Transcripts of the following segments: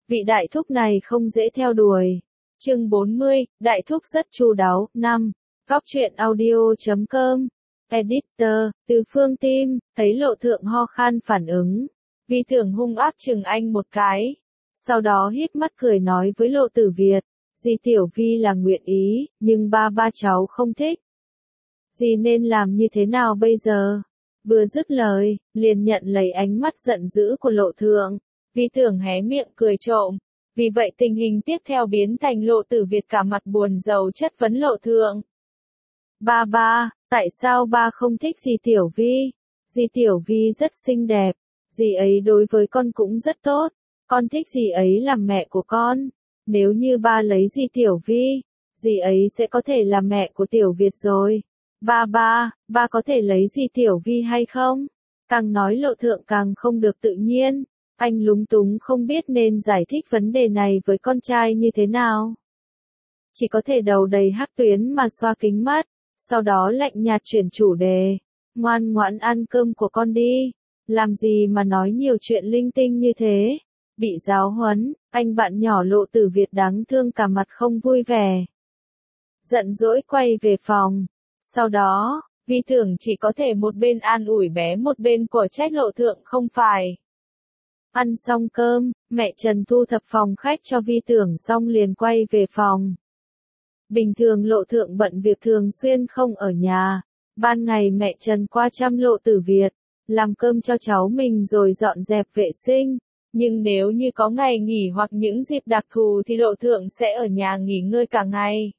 Vị đại thúc này không dễ theo đuổi. Chương 40, đại thúc rất chu đáo. 5. Góc truyện audio.com. Editor, Từ Phương Tim, thấy Lộ Thượng ho khan phản ứng. Vi Tưởng hung ác chừng anh một cái. Sau đó híp mắt cười nói với Lộ Tử Việt. Dì Tiểu Vi là nguyện ý, nhưng ba cháu không thích. Dì nên làm như thế nào bây giờ? Vừa dứt lời, liền nhận lấy ánh mắt giận dữ của Lộ Thượng. Vi Tưởng hé miệng cười trộm. Vì vậy tình hình tiếp theo biến thành Lộ Tử Việt cả mặt buồn rầu chất vấn Lộ Thượng. Ba, tại sao ba không thích dì Tiểu Vi? Dì Tiểu Vi rất xinh đẹp, dì ấy đối với con cũng rất tốt, con thích dì ấy làm mẹ của con. Nếu như ba lấy dì Tiểu Vi, dì ấy sẽ có thể làm mẹ của Tiểu Việt rồi. Ba có thể lấy dì Tiểu Vi hay không? Càng nói Lộ Thượng càng không được tự nhiên, anh lúng túng không biết nên giải thích vấn đề này với con trai như thế nào. Chỉ có thể đầu đầy hắc tuyến mà xoa kính mắt, sau đó lạnh nhạt chuyển chủ đề. Ngoan ngoãn ăn cơm của con đi, làm gì mà nói nhiều chuyện linh tinh như thế. Bị giáo huấn, anh bạn nhỏ Lộ Tử Việt đáng thương cả mặt không vui vẻ. Giận dỗi quay về phòng. Sau đó, Vi Tưởng chỉ có thể một bên an ủi bé một bên của trách Lộ Thượng không phải. Ăn xong cơm, mẹ Trần thu thập phòng khách cho Vi Tưởng xong liền quay về phòng. Bình thường Lộ Thượng bận việc thường xuyên không ở nhà. Ban ngày mẹ Trần qua chăm Lộ Tử Việt, làm cơm cho cháu mình rồi dọn dẹp vệ sinh. Nhưng nếu như có ngày nghỉ hoặc những dịp đặc thù thì Lộ Thượng sẽ ở nhà nghỉ ngơi cả ngày.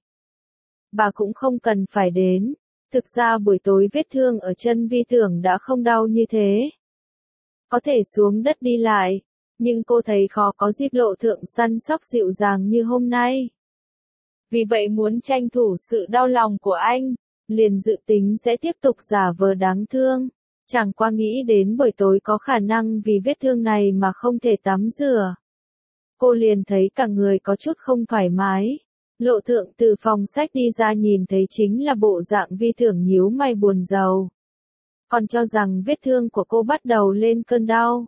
Bà cũng không cần phải đến. Thực ra buổi tối vết thương ở chân Vi Tưởng đã không đau như thế. Có thể xuống đất đi lại, nhưng cô thấy khó có dịp Lộ Thượng săn sóc dịu dàng như hôm nay. Vì vậy muốn tranh thủ sự đau lòng của anh, liền dự tính sẽ tiếp tục giả vờ đáng thương. Chẳng qua nghĩ đến buổi tối có khả năng vì vết thương này mà không thể tắm rửa. Cô liền thấy cả người có chút không thoải mái. Lộ Thượng từ phòng sách đi ra nhìn thấy chính là bộ dạng Vi Tưởng nhíu mày buồn rầu. Còn cho rằng vết thương của cô bắt đầu lên cơn đau.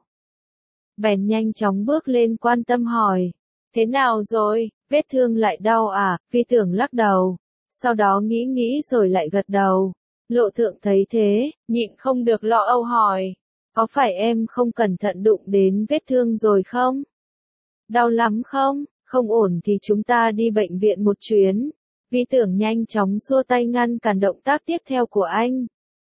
Bèn nhanh chóng bước lên quan tâm hỏi. Thế nào rồi, vết thương lại đau à? Vi Tưởng lắc đầu. Sau đó nghĩ rồi lại gật đầu. Lộ Thượng thấy thế, nhịn không được lo âu hỏi. Có phải em không cẩn thận đụng đến vết thương rồi không? Đau lắm không? Không ổn thì chúng ta đi bệnh viện một chuyến. Vi Tưởng nhanh chóng xua tay ngăn cản động tác tiếp theo của anh.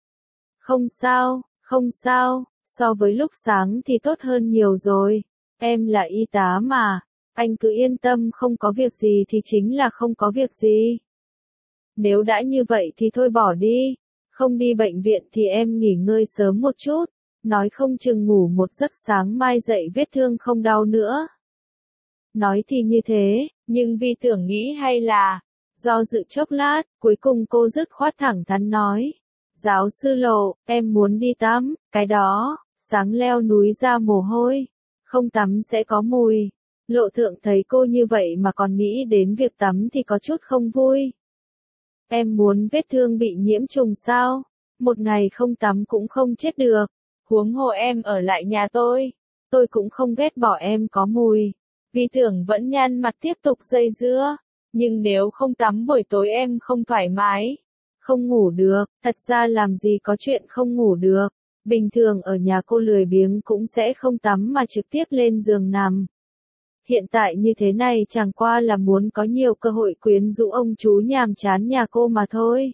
Không sao, so với lúc sáng thì tốt hơn nhiều rồi. Em là y tá mà, anh cứ yên tâm không có việc gì thì chính là không có việc gì. Nếu đã như vậy thì thôi bỏ đi, không đi bệnh viện thì em nghỉ ngơi sớm một chút, nói không chừng ngủ một giấc sáng mai dậy vết thương không đau nữa. Nói thì như thế, nhưng Vi Tưởng nghĩ hay là, do dự chốc lát, cuối cùng cô dứt khoát thẳng thắn nói. Giáo sư Lộ, em muốn đi tắm, cái đó, sáng leo núi ra mồ hôi, không tắm sẽ có mùi. Lộ Thượng thấy cô như vậy mà còn nghĩ đến việc tắm thì có chút không vui. Em muốn vết thương bị nhiễm trùng sao? Một ngày không tắm cũng không chết được. Huống hồ em ở lại nhà tôi cũng không ghét bỏ em có mùi. Vi Tưởng vẫn nhăn mặt tiếp tục dây dưa. Nhưng nếu không tắm buổi tối em không thoải mái. Không ngủ được, thật ra làm gì có chuyện không ngủ được. Bình thường ở nhà cô lười biếng cũng sẽ không tắm mà trực tiếp lên giường nằm. Hiện tại như thế này chẳng qua là muốn có nhiều cơ hội quyến rũ ông chú nhàm chán nhà cô mà thôi.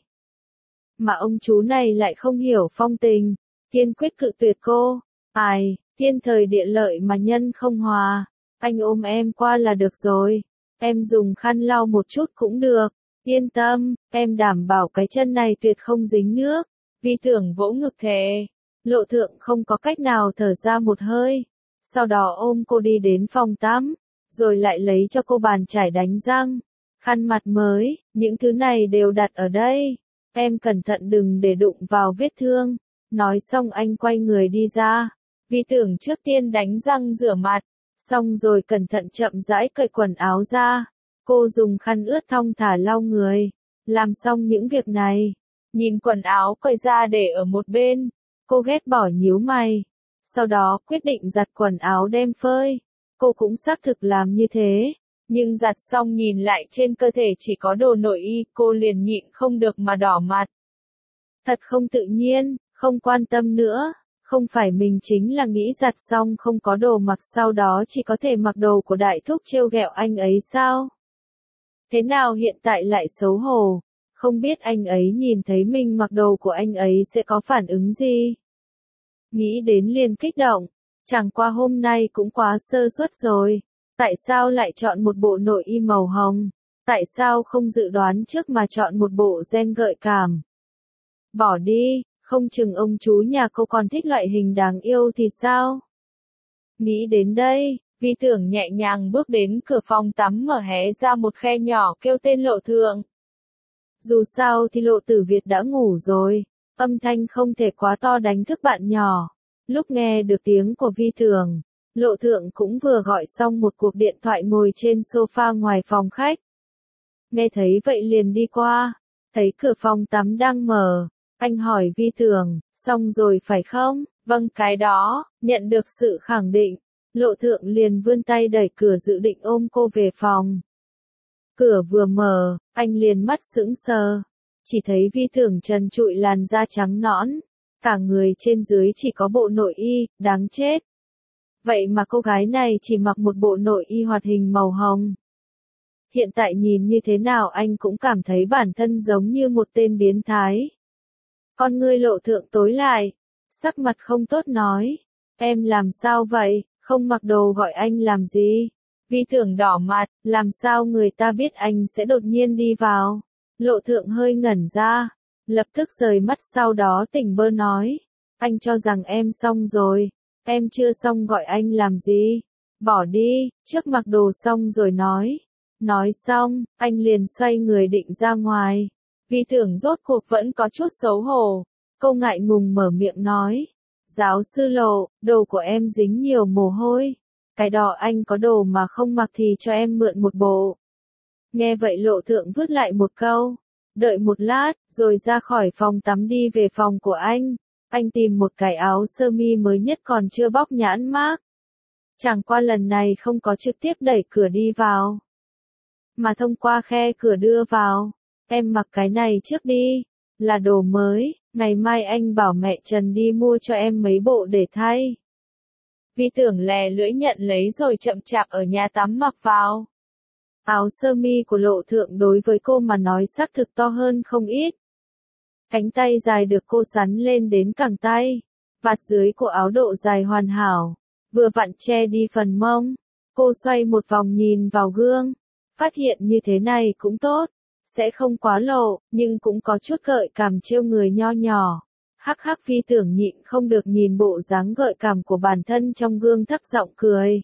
Mà ông chú này lại không hiểu phong tình, kiên quyết cự tuyệt cô. Ai, thiên thời địa lợi mà nhân không hòa, anh ôm em qua là được rồi. Em dùng khăn lau một chút cũng được. Yên tâm, em đảm bảo cái chân này tuyệt không dính nước. Vi Tưởng vỗ ngực thề. Lộ Thượng không có cách nào thở ra một hơi. Sau đó ôm cô đi đến phòng tắm, rồi lại lấy cho cô bàn chải đánh răng, khăn mặt mới, những thứ này đều đặt ở đây. Em cẩn thận đừng để đụng vào vết thương. Nói xong anh quay người đi ra. Vi Tưởng trước tiên đánh răng rửa mặt, xong rồi cẩn thận chậm rãi cởi quần áo ra. Cô dùng khăn ướt thong thả lau người. Làm xong những việc này, nhìn quần áo cởi ra để ở một bên, cô ghét bỏ nhíu mày. Sau đó quyết định giặt quần áo đem phơi. cô cũng xác thực làm như thế. Nhưng giặt xong nhìn lại trên cơ thể chỉ có đồ nội y, cô liền nhịn không được mà đỏ mặt. Thật không tự nhiên, không quan tâm nữa. Không phải mình chính là nghĩ giặt xong không có đồ mặc sau đó chỉ có thể mặc đồ của đại thúc trêu ghẹo anh ấy sao? Thế nào hiện tại lại xấu hổ? Không biết anh ấy nhìn thấy mình mặc đồ của anh ấy sẽ có phản ứng gì? Nghĩ đến liền kích động. Chẳng qua hôm nay cũng quá sơ suất rồi. Tại sao lại chọn một bộ nội y màu hồng? Tại sao không dự đoán trước mà chọn một bộ ren gợi cảm? Bỏ đi, không chừng ông chú nhà cô còn thích loại hình đáng yêu thì sao? Nghĩ đến đây, Vi Tưởng nhẹ nhàng bước đến cửa phòng tắm mở hé ra một khe nhỏ kêu tên Lộ Thượng. Dù sao thì Lộ Tử Việt đã ngủ rồi, âm thanh không thể quá to đánh thức bạn nhỏ. Lúc nghe được tiếng của Vi Tưởng, Lộ Thượng cũng vừa gọi xong một cuộc điện thoại ngồi trên sofa ngoài phòng khách. Nghe thấy vậy liền đi qua, thấy cửa phòng tắm đang mở, anh hỏi Vi Tưởng, xong rồi phải không? Vâng cái đó, nhận được sự khẳng định, Lộ Thượng liền vươn tay đẩy cửa dự định ôm cô về phòng. Cửa vừa mở, anh liền mắt sững sờ, chỉ thấy Vi Tưởng trần trụi làn da trắng nõn, cả người trên dưới chỉ có bộ nội y, đáng chết. Vậy mà cô gái này chỉ mặc một bộ nội y hoạt hình màu hồng. Hiện tại nhìn như thế nào anh cũng cảm thấy bản thân giống như một tên biến thái. Con ngươi Lộ Thượng tối lại, sắc mặt không tốt nói, em làm sao vậy, không mặc đồ gọi anh làm gì? Vi Tưởng đỏ mặt, làm sao người ta biết anh sẽ đột nhiên đi vào? Lộ Thượng hơi ngẩn ra, lập tức rời mắt sau đó tỉnh bơ nói, anh cho rằng em xong rồi, em chưa xong gọi anh làm gì? Bỏ đi, trước mặc đồ xong rồi nói. Nói xong, anh liền xoay người định ra ngoài. Vi Tưởng rốt cuộc vẫn có chút xấu hổ. Cô ngại ngùng mở miệng nói. Giáo sư Lộ, đồ của em dính nhiều mồ hôi. Cái đó anh có đồ mà không mặc thì cho em mượn một bộ. Nghe vậy Lộ Thượng vứt lại một câu. Đợi một lát, rồi ra khỏi phòng tắm đi về phòng của anh. Anh tìm một cái áo sơ mi mới nhất còn chưa bóc nhãn mác. Chẳng qua lần này không có trực tiếp đẩy cửa đi vào, mà thông qua khe cửa đưa vào. Em mặc cái này trước đi, là đồ mới, ngày mai anh bảo mẹ Trần đi mua cho em mấy bộ để thay. Vi Tưởng lè lưỡi nhận lấy rồi chậm chạp ở nhà tắm mặc vào. Áo sơ mi của Lộ Thượng đối với cô mà nói xác thực to hơn không ít. Cánh tay dài được cô sắn lên đến cẳng tay, vạt dưới của áo độ dài hoàn hảo, vừa vặn che đi phần mông. Cô xoay một vòng nhìn vào gương, phát hiện như thế này cũng tốt, sẽ không quá lộ, nhưng cũng có chút gợi cảm trêu người nho nhỏ. Hắc hắc Vi Tưởng nhịn không được nhìn bộ dáng gợi cảm của bản thân trong gương thấp giọng cười.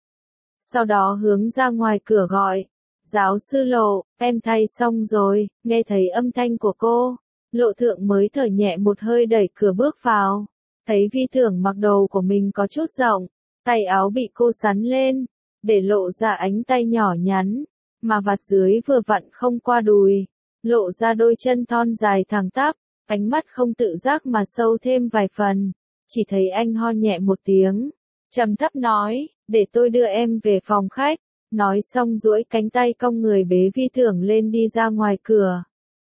Sau đó hướng ra ngoài cửa gọi, giáo sư Lộ, em thay xong rồi, nghe thấy âm thanh của cô. Lộ Thượng mới thở nhẹ một hơi đẩy cửa bước vào, thấy Vi Tưởng mặc đồ của mình có chút rộng, tay áo bị cô sắn lên, để lộ ra ánh tay nhỏ nhắn, mà vạt dưới vừa vặn không qua đùi, lộ ra đôi chân thon dài thẳng tắp, ánh mắt không tự giác mà sâu thêm vài phần, chỉ thấy anh ho nhẹ một tiếng, trầm thấp nói, để tôi đưa em về phòng khách, nói xong duỗi cánh tay cong người bế Vi Tưởng lên đi ra ngoài cửa.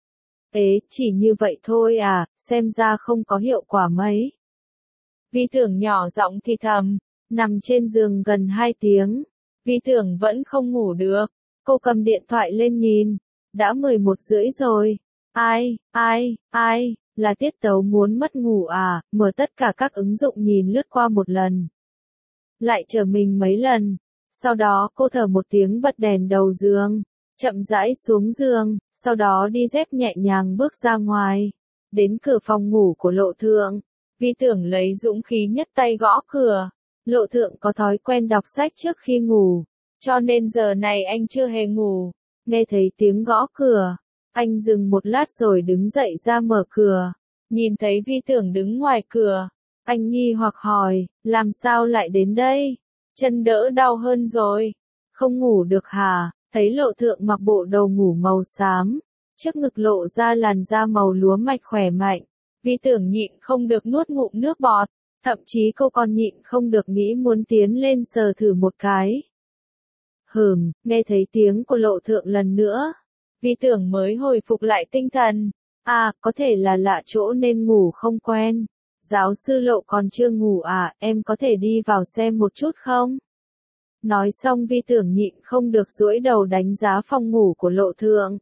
Ế, chỉ như vậy thôi à, xem ra không có hiệu quả mấy. Vi Tưởng nhỏ giọng thì thầm, nằm trên giường gần 2 tiếng, Vi Tưởng vẫn không ngủ được, cô cầm điện thoại lên nhìn, đã 11 rưỡi rồi, ai, là tiết tấu muốn mất ngủ à, mở tất cả các ứng dụng nhìn lướt qua một lần. Lại chờ mình mấy lần, sau đó cô thở một tiếng bật đèn đầu giường, chậm rãi xuống giường, sau đó đi dép nhẹ nhàng bước ra ngoài, đến cửa phòng ngủ của Lộ Thượng. Vi Tưởng lấy dũng khí nhất tay gõ cửa. Lộ Thượng có thói quen đọc sách trước khi ngủ, cho nên giờ này anh chưa hề ngủ. Nghe thấy tiếng gõ cửa, anh dừng một lát rồi đứng dậy ra mở cửa. Nhìn thấy Vi Tưởng đứng ngoài cửa, anh nghi hoặc hỏi, làm sao lại đến đây? Chân đỡ đau hơn rồi. Không ngủ được hả? Thấy Lộ Thượng mặc bộ đồ ngủ màu xám, trước ngực lộ ra làn da màu lúa mạch khỏe mạnh. Vi Tưởng nhịn không được nuốt ngụm nước bọt, Thậm chí cô còn nhịn không được nghĩ muốn tiến lên sờ thử một cái. Nghe thấy tiếng của Lộ Thượng lần nữa. Vi Tưởng mới hồi phục lại tinh thần. À, có thể là lạ chỗ nên ngủ không quen. Giáo sư Lộ còn chưa ngủ à, em có thể đi vào xem một chút không? Nói xong Vi Tưởng nhịn không được duỗi đầu đánh giá phòng ngủ của Lộ Thượng.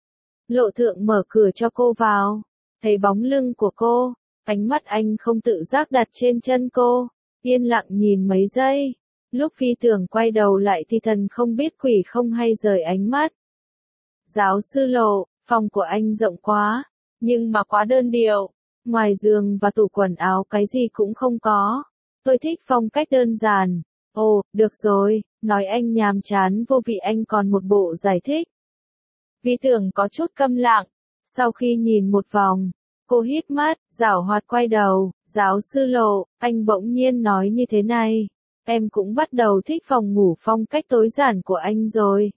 Lộ Thượng mở cửa cho cô vào. Thấy bóng lưng của cô, ánh mắt anh không tự giác đặt trên chân cô. Yên lặng nhìn mấy giây. Lúc Vi Tưởng quay đầu lại thì thần không biết quỷ không hay rời ánh mắt. Giáo sư Lộ, phòng của anh rộng quá, nhưng mà quá đơn điệu. Ngoài giường và tủ quần áo cái gì cũng không có. Tôi thích phong cách đơn giản. Ồ, được rồi, nói anh nhàm chán vô vị anh còn một bộ giải thích. Vi Tưởng có chút câm lặng. Sau khi nhìn một vòng, cô híp mắt, giảo hoạt quay đầu. Giáo sư Lộ, anh bỗng nhiên nói như thế này. Em cũng bắt đầu thích phòng ngủ phong cách tối giản của anh rồi.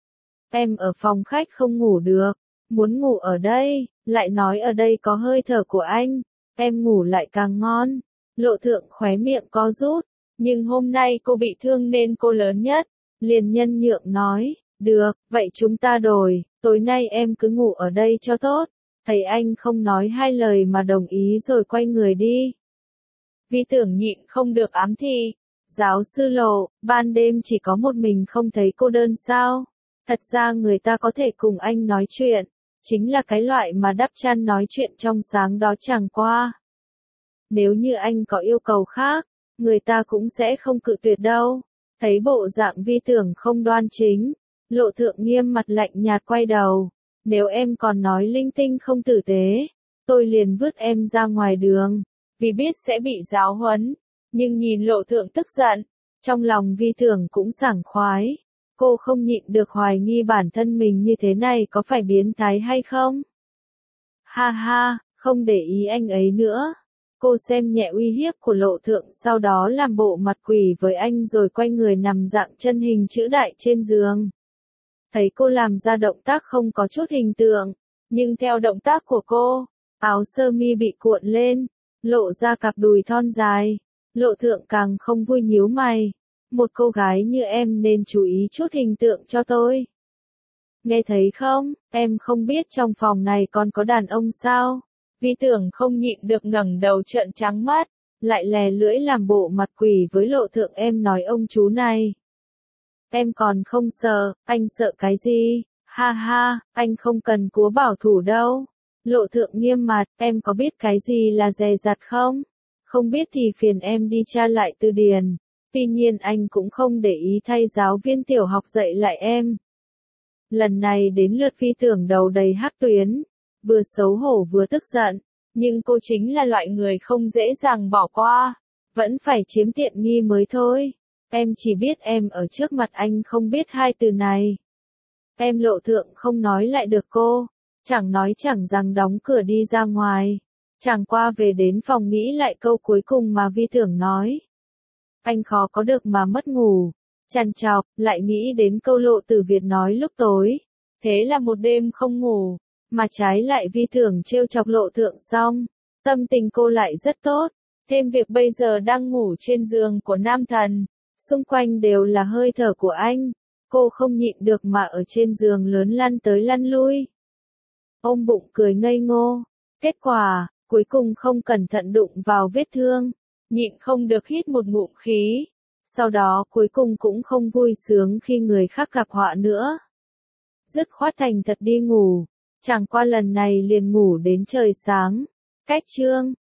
Em ở phòng khách không ngủ được, muốn ngủ ở đây, lại nói ở đây có hơi thở của anh, em ngủ lại càng ngon. Lộ Thượng khóe miệng co rút, nhưng hôm nay cô bị thương nên cô lớn nhất, liền nhân nhượng nói, được, vậy chúng ta đổi, tối nay em cứ ngủ ở đây cho tốt. Thấy anh không nói hai lời mà đồng ý rồi quay người đi. Vi Tưởng nhịn không được ám thị. Giáo sư Lộ, ban đêm chỉ có một mình không thấy cô đơn sao? Thật ra người ta có thể cùng anh nói chuyện, chính là cái loại mà đắp chăn nói chuyện trong sáng đó chẳng qua. Nếu như anh có yêu cầu khác, người ta cũng sẽ không cự tuyệt đâu. Thấy bộ dạng Vi Tưởng không đoan chính, Lộ Thượng nghiêm mặt lạnh nhạt quay đầu. Nếu em còn nói linh tinh không tử tế, tôi liền vứt em ra ngoài đường, vì biết sẽ bị giáo huấn. Nhưng nhìn Lộ Thượng tức giận, trong lòng Vi Tưởng cũng sảng khoái. Cô không nhịn được hoài nghi bản thân mình như thế này có phải biến thái hay không? Ha ha, không để ý anh ấy nữa. Cô xem nhẹ uy hiếp của Lộ Thượng sau đó làm bộ mặt quỷ với anh rồi quay người nằm dạng chân hình chữ đại trên giường. Thấy cô làm ra động tác không có chút hình tượng, nhưng theo động tác của cô, áo sơ mi bị cuộn lên, lộ ra cặp đùi thon dài. Lộ Thượng càng không vui nhíu mày. Một cô gái như em nên chú ý chút hình tượng cho tôi. Nghe thấy không, em không biết trong phòng này còn có đàn ông sao? Vi Tưởng không nhịn được ngẩng đầu trợn trắng mắt, lại lè lưỡi làm bộ mặt quỷ với Lộ Thượng em nói ông chú này. Em còn không sợ, anh sợ cái gì? Ha ha, anh không cần cúa bảo thủ đâu. Lộ Thượng nghiêm mặt, em có biết cái gì là dè dặt không? Không biết thì phiền em đi tra lại từ điển. Tuy nhiên anh cũng không để ý thay giáo viên tiểu học dạy lại em. Lần này đến lượt Vi Tưởng đầu đầy hắc tuyến, vừa xấu hổ vừa tức giận, nhưng cô chính là loại người không dễ dàng bỏ qua, vẫn phải chiếm tiện nghi mới thôi. Em chỉ biết em ở trước mặt anh không biết hai từ này. Em Lộ Thượng không nói lại được cô, chẳng nói chẳng rằng đóng cửa đi ra ngoài, chẳng qua về đến phòng nghĩ lại câu cuối cùng mà Vi Tưởng nói. Anh khó có được mà mất ngủ, trằn trọc, lại nghĩ đến câu Lộ Tử Việt nói lúc tối. Thế là một đêm không ngủ, mà trái lại Vi Tưởng trêu chọc Lộ Thượng xong, tâm tình cô lại rất tốt. Thêm việc bây giờ đang ngủ trên giường của nam thần, xung quanh đều là hơi thở của anh, cô không nhịn được mà ở trên giường lớn lăn tới lăn lui. Ôm bụng cười ngây ngô, kết quả, cuối cùng không cẩn thận đụng vào vết thương, nhịn không được hít một ngụm khí. Sau đó cuối cùng cũng không vui sướng khi người khác gặp họa nữa. Dứt khoát thành thật đi ngủ, chẳng qua lần này liền ngủ đến trời sáng. Cách chương